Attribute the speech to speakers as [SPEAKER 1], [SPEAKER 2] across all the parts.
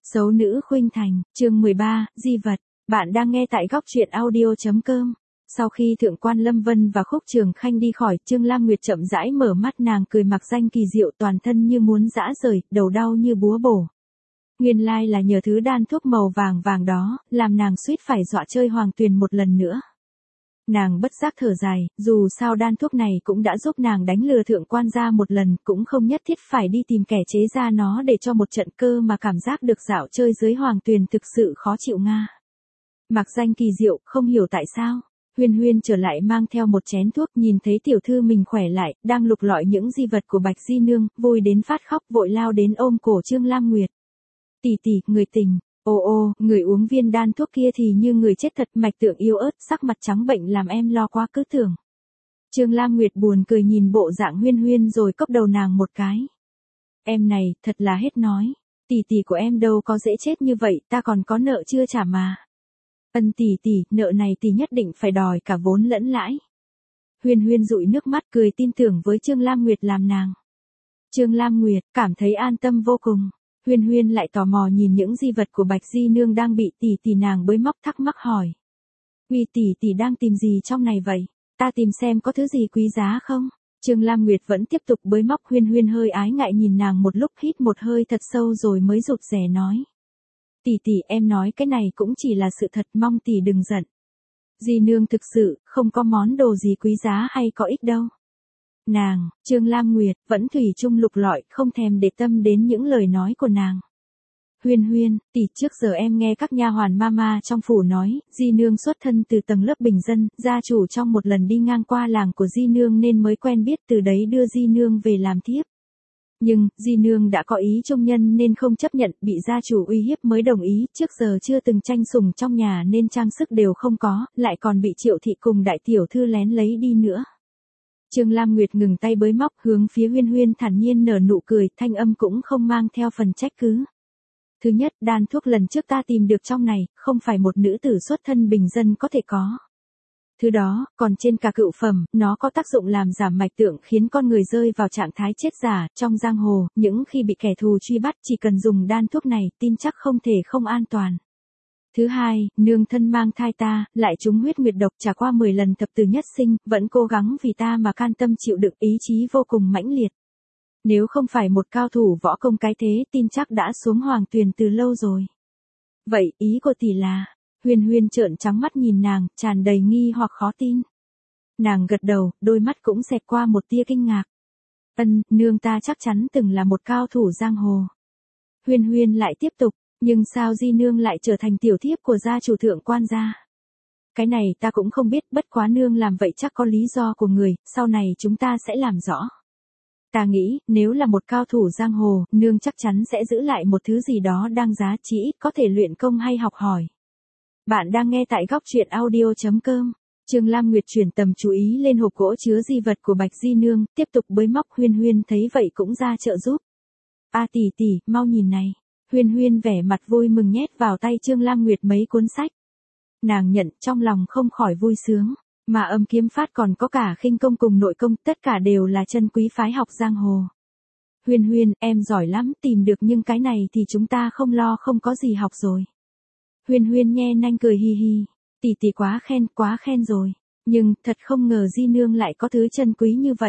[SPEAKER 1] Xấu nữ khuynh thành, chương 13, di vật. Bạn đang nghe tại góc truyện audio.com. Sau khi Thượng quan Lâm Vân và Khúc Trường Khanh đi khỏi, Trương Lam Nguyệt chậm rãi mở mắt, nàng cười mặc danh kỳ diệu, toàn thân như muốn giã rời, đầu đau như búa bổ. Nguyên lai là nhờ thứ đan thuốc màu vàng vàng đó, làm nàng suýt phải dọa chơi Hoàng Tuyền một lần nữa. Nàng bất giác thở dài, dù sao đan thuốc này cũng đã giúp nàng đánh lừa Thượng quan gia một lần, cũng không nhất thiết phải đi tìm kẻ chế ra nó để cho một trận cơ mà cảm giác được dạo chơi dưới Hoàng Tuyền thực sự khó chịu nga. Mặc danh kỳ diệu, không hiểu tại sao. Huyên Huyên trở lại mang theo một chén thuốc, nhìn thấy tiểu thư mình khỏe lại, đang lục lọi những di vật của Bạch Di Nương, vui đến phát khóc, vội lao đến ôm cổ Trương Lam Nguyệt. Tỷ tỷ, người tình. Ô, người uống viên đan thuốc kia thì như người chết thật, mạch tượng yếu ớt, sắc mặt trắng bệnh làm em lo quá cứ tưởng. Trương Lam Nguyệt buồn cười nhìn bộ dạng Huyên Huyên rồi cốc đầu nàng một cái. Em này, thật là hết nói. Tỷ tỷ của em đâu có dễ chết như vậy, ta còn có nợ chưa trả mà. Ân tỷ, nợ này tỷ nhất định phải đòi cả vốn lẫn lãi. Huyên Huyên dụi nước mắt cười tin tưởng với Trương Lam Nguyệt làm nàng. Trương Lam Nguyệt cảm thấy an tâm vô cùng. Huyên Huyên lại tò mò nhìn những di vật của Bạch Di Nương đang bị tỷ nàng bới móc, thắc mắc hỏi. Uy tỷ đang tìm gì trong này vậy? Ta tìm xem có thứ gì quý giá không? Trương Lam Nguyệt vẫn tiếp tục bới móc. Huyên Huyên hơi ái ngại nhìn nàng một lúc, hít một hơi thật sâu rồi mới rụt rè nói. Tỷ em nói cái này cũng chỉ là sự thật, mong tỷ đừng giận. Di Nương thực sự không có món đồ gì quý giá hay có ích đâu. Nàng, Trương Lam Nguyệt, vẫn thủy chung lục lọi, không thèm để tâm đến những lời nói của nàng. Huyên, tỷ, trước giờ em nghe các nha hoàn mama trong phủ nói, Di Nương xuất thân từ tầng lớp bình dân, gia chủ trong một lần đi ngang qua làng của Di Nương nên mới quen biết, từ đấy đưa Di Nương về làm thiếp. Nhưng, Di Nương đã có ý trung nhân nên không chấp nhận, bị gia chủ uy hiếp mới đồng ý, trước giờ chưa từng tranh sủng trong nhà nên trang sức đều không có, lại còn bị Triệu thị cùng đại tiểu thư lén lấy đi nữa. Trương Lam Nguyệt ngừng tay bới móc, hướng phía Huyên thản nhiên nở nụ cười, thanh âm cũng không mang theo phần trách cứ. Thứ nhất, đan thuốc lần trước ta tìm được trong này, không phải một nữ tử xuất thân bình dân có thể có. Thứ đó, còn trên cả cựu phẩm, nó có tác dụng làm giảm mạch tượng, khiến con người rơi vào trạng thái chết giả. Trong giang hồ, những khi bị kẻ thù truy bắt chỉ cần dùng đan thuốc này, tin chắc không thể không an toàn. Thứ hai, nương thân mang thai ta, lại trúng huyết nguyệt độc, trải qua 10 lần thập tử nhất sinh, vẫn cố gắng vì ta mà can tâm chịu đựng, ý chí vô cùng mãnh liệt. Nếu không phải một cao thủ võ công cái thế, tin chắc đã xuống Hoàng Tuyền từ lâu rồi. Vậy, ý của tỷ là... Huyên trợn trắng mắt nhìn nàng, tràn đầy nghi hoặc khó tin. Nàng gật đầu, đôi mắt cũng xẹt qua một tia kinh ngạc. Nương ta chắc chắn từng là một cao thủ giang hồ. Huyên lại tiếp tục, nhưng sao Di Nương lại trở thành tiểu thiếp của gia chủ Thượng quan gia? Cái này ta cũng không biết, bất quá nương làm vậy chắc có lý do của người, sau này chúng ta sẽ làm rõ. Ta nghĩ, nếu là một cao thủ giang hồ, nương chắc chắn sẽ giữ lại một thứ gì đó đáng giá, chí ít có thể luyện công hay học hỏi. Bạn đang nghe tại góc truyện audio.com. Trương Lam Nguyệt chuyển tầm chú ý lên hộp gỗ chứa di vật của Bạch Di Nương, tiếp tục bới móc. Huyên thấy vậy cũng ra trợ giúp. Tỷ, mau nhìn này. Huyên vẻ mặt vui mừng nhét vào tay Trương Lam Nguyệt mấy cuốn sách. Nàng nhận, trong lòng không khỏi vui sướng. Mà Âm Kiếm Pháp còn có cả khinh công cùng nội công, tất cả đều là chân quý phái học giang hồ. Huyên, em giỏi lắm, tìm được nhưng cái này thì chúng ta không lo, không có gì học rồi. Huyên nhe nanh cười hi hi. Tỷ quá khen rồi. Nhưng, thật không ngờ Di Nương lại có thứ chân quý như vậy.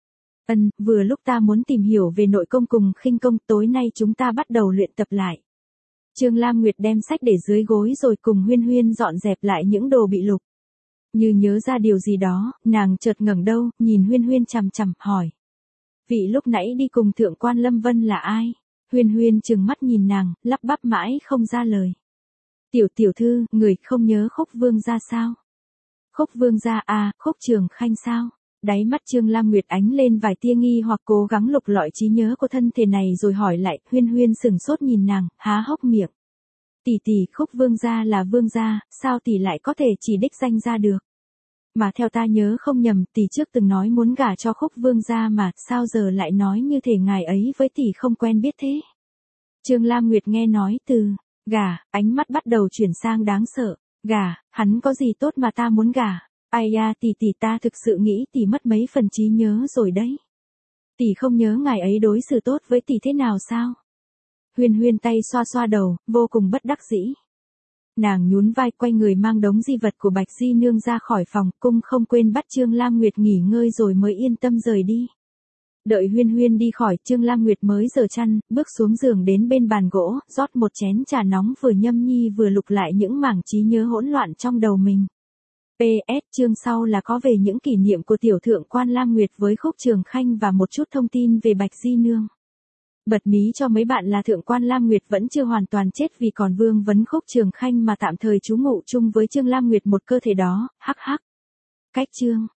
[SPEAKER 1] Vừa lúc ta muốn tìm hiểu về nội công cùng khinh công, tối nay chúng ta bắt đầu luyện tập lại. Trương Lam Nguyệt đem sách để dưới gối rồi cùng Huyên dọn dẹp lại những đồ bị lục. Như nhớ ra điều gì đó, nàng chợt ngẩng đầu, nhìn Huyên chằm hỏi. Vị lúc nãy đi cùng Thượng quan Lâm Vân là ai? Huyên trừng mắt nhìn nàng, lắp bắp mãi không ra lời. Tiểu thư, người không nhớ Khúc Vương gia sao? Khúc Vương gia à, Khúc Trường Khanh sao? Đáy mắt Trương Lam Nguyệt ánh lên vài tia nghi hoặc, cố gắng lục lọi trí nhớ của thân thể này rồi hỏi lại. Huyên sửng sốt nhìn nàng, há hốc miệng. Tỷ, Khúc Vương gia là vương gia, sao tỷ lại có thể chỉ đích danh ra được? Mà theo ta nhớ không nhầm, tỷ trước từng nói muốn gả cho Khúc Vương gia mà, sao giờ lại nói như thể ngài ấy với tỷ không quen biết thế? Trương Lam Nguyệt nghe nói từ gả, ánh mắt bắt đầu chuyển sang đáng sợ. Gả, hắn có gì tốt mà ta muốn gả? Ai da, tỷ ta thực sự nghĩ tỷ mất mấy phần trí nhớ rồi đấy. Tỷ không nhớ ngài ấy đối xử tốt với tỷ thế nào sao? Huyên Huyên tay xoa xoa đầu, vô cùng bất đắc dĩ. Nàng nhún vai quay người mang đống di vật của Bạch Di Nương ra khỏi phòng, cung không quên bắt Trương Lam Nguyệt nghỉ ngơi rồi mới yên tâm rời đi. Đợi Huyên Huyên đi khỏi, Trương Lam Nguyệt mới giở chăn, bước xuống giường đến bên bàn gỗ, rót một chén trà nóng vừa nhâm nhi vừa lục lại những mảng trí nhớ hỗn loạn trong đầu mình. PS chương sau là có về những kỷ niệm của tiểu thượng quan Lam Nguyệt với Khúc Trường Khanh và một chút thông tin về Bạch Di Nương. Bật mí cho mấy bạn là thượng quan Lam Nguyệt vẫn chưa hoàn toàn chết vì còn vương vấn Khúc Trường Khanh mà tạm thời trú ngụ chung với Trương Lam Nguyệt một cơ thể đó, hắc hắc. Cách chương.